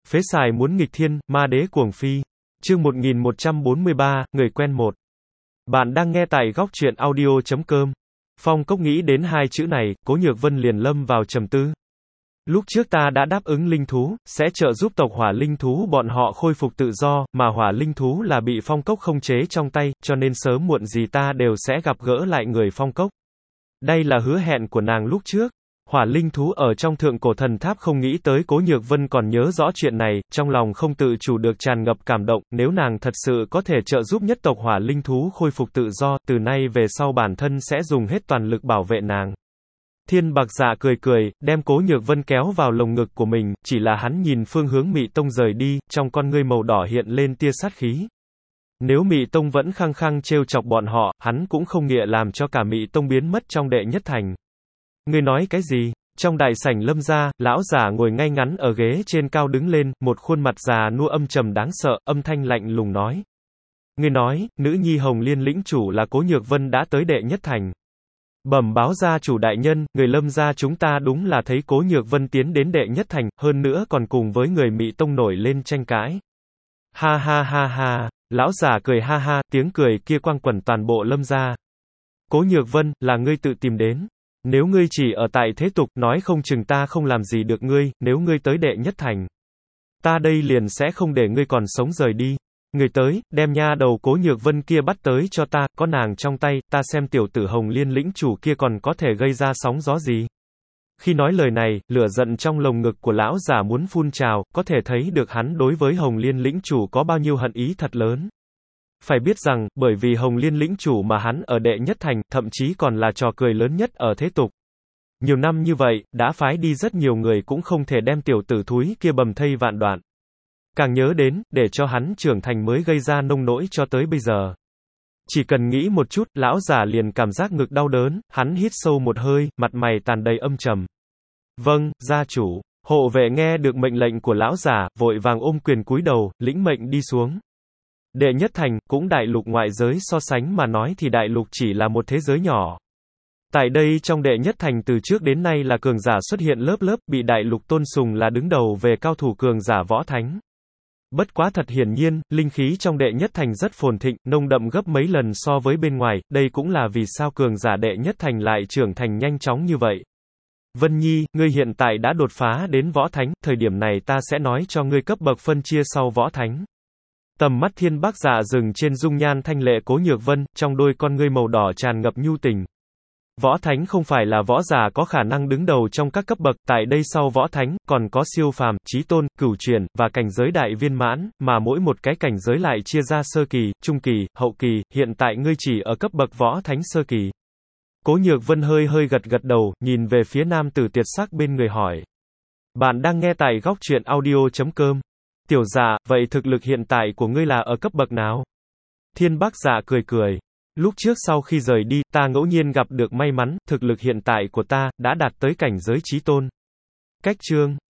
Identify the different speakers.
Speaker 1: Phế xài muốn nghịch thiên, ma đế cuồng phi. Chương 1143, người quen một. Bạn đang nghe tại góc truyện audio.com. Phong Cốc nghĩ đến hai chữ này, Cố Nhược Vân liền lâm vào trầm tư. Lúc trước ta đã đáp ứng linh thú, sẽ trợ giúp tộc hỏa linh thú bọn họ khôi phục tự do, mà hỏa linh thú là bị Phong Cốc không chế trong tay, cho nên sớm muộn gì ta đều sẽ gặp gỡ lại người Phong Cốc. Đây là hứa hẹn của nàng lúc trước. Hỏa linh thú ở trong thượng cổ thần tháp không nghĩ tới Cố Nhược Vân còn nhớ rõ chuyện này, trong lòng không tự chủ được tràn ngập cảm động, nếu nàng thật sự có thể trợ giúp nhất tộc hỏa linh thú khôi phục tự do, từ nay về sau bản thân sẽ dùng hết toàn lực bảo vệ nàng. Thiên Bạc Dạ cười cười, đem Cố Nhược Vân kéo vào lồng ngực của mình, chỉ là hắn nhìn phương hướng Mị Tông rời đi, trong con ngươi màu đỏ hiện lên tia sát khí. Nếu Mị Tông vẫn khăng khăng trêu chọc bọn họ, hắn cũng không nghĩa làm cho cả Mị Tông biến mất trong đệ nhất thành. Ngươi nói cái gì? Trong đại sảnh Lâm gia, lão giả ngồi ngay ngắn ở ghế trên cao đứng lên, một khuôn mặt già nua âm trầm đáng sợ, âm thanh lạnh lùng nói. Ngươi nói, nữ nhi Hồng Liên lĩnh chủ là Cố Nhược Vân đã tới đệ nhất thành. Bẩm báo gia chủ đại nhân, người Lâm gia chúng ta đúng là thấy Cố Nhược Vân tiến đến đệ nhất thành, hơn nữa còn cùng với người Mị Tông nổi lên tranh cãi. Ha ha ha ha, lão giả cười ha ha, tiếng cười kia quang quẩn toàn bộ Lâm gia. Cố Nhược Vân, là ngươi tự tìm đến. Nếu ngươi chỉ ở tại thế tục, nói không chừng ta không làm gì được ngươi, nếu ngươi tới đệ nhất thành. Ta đây liền sẽ không để ngươi còn sống rời đi. Ngươi tới, đem nha đầu Cố Nhược Vân kia bắt tới cho ta, có nàng trong tay, ta xem tiểu tử Hồng Liên lĩnh chủ kia còn có thể gây ra sóng gió gì. Khi nói lời này, lửa giận trong lồng ngực của lão giả muốn phun trào, có thể thấy được hắn đối với Hồng Liên lĩnh chủ có bao nhiêu hận ý thật lớn. Phải biết rằng, bởi vì Hồng Liên lĩnh chủ mà hắn ở đệ nhất thành, thậm chí còn là trò cười lớn nhất ở thế tục. Nhiều năm như vậy, đã phái đi rất nhiều người cũng không thể đem tiểu tử thúi kia bầm thây vạn đoạn. Càng nhớ đến, để cho hắn trưởng thành mới gây ra nông nỗi cho tới bây giờ. Chỉ cần nghĩ một chút, lão già liền cảm giác ngực đau đớn, hắn hít sâu một hơi, mặt mày tàn đầy âm trầm. Vâng, gia chủ. Hộ vệ nghe được mệnh lệnh của lão già, vội vàng ôm quyền cúi đầu, lĩnh mệnh đi xuống. Đệ nhất thành, cũng đại lục ngoại giới so sánh mà nói thì đại lục chỉ là một thế giới nhỏ. Tại đây trong đệ nhất thành từ trước đến nay là cường giả xuất hiện lớp lớp, bị đại lục tôn sùng là đứng đầu về cao thủ cường giả võ thánh. Bất quá thật hiển nhiên, linh khí trong đệ nhất thành rất phồn thịnh, nồng đậm gấp mấy lần so với bên ngoài, đây cũng là vì sao cường giả đệ nhất thành lại trưởng thành nhanh chóng như vậy. Vân Nhi, ngươi hiện tại đã đột phá đến võ thánh, thời điểm này ta sẽ nói cho ngươi cấp bậc phân chia sau võ thánh. Tầm mắt Thiên Bác Dạ dừng trên dung nhan thanh lệ Cố Nhược Vân, trong đôi con ngươi màu đỏ tràn ngập nhu tình. Võ thánh không phải là võ giả có khả năng đứng đầu trong các cấp bậc, tại đây sau võ thánh, còn có siêu phàm, chí tôn, cửu truyền, và cảnh giới đại viên mãn, mà mỗi một cái cảnh giới lại chia ra sơ kỳ, trung kỳ, hậu kỳ, hiện tại ngươi chỉ ở cấp bậc võ thánh sơ kỳ. Cố Nhược Vân hơi hơi gật gật đầu, nhìn về phía nam tử tuyệt sắc bên người hỏi. Bạn đang nghe tại góc truyện audio.com. Tiểu Dạ, vậy thực lực hiện tại của ngươi là ở cấp bậc nào? Thiên Bác Dạ cười cười. Lúc trước sau khi rời đi, ta ngẫu nhiên gặp được may mắn, thực lực hiện tại của ta, đã đạt tới cảnh giới chí tôn. Cách chương.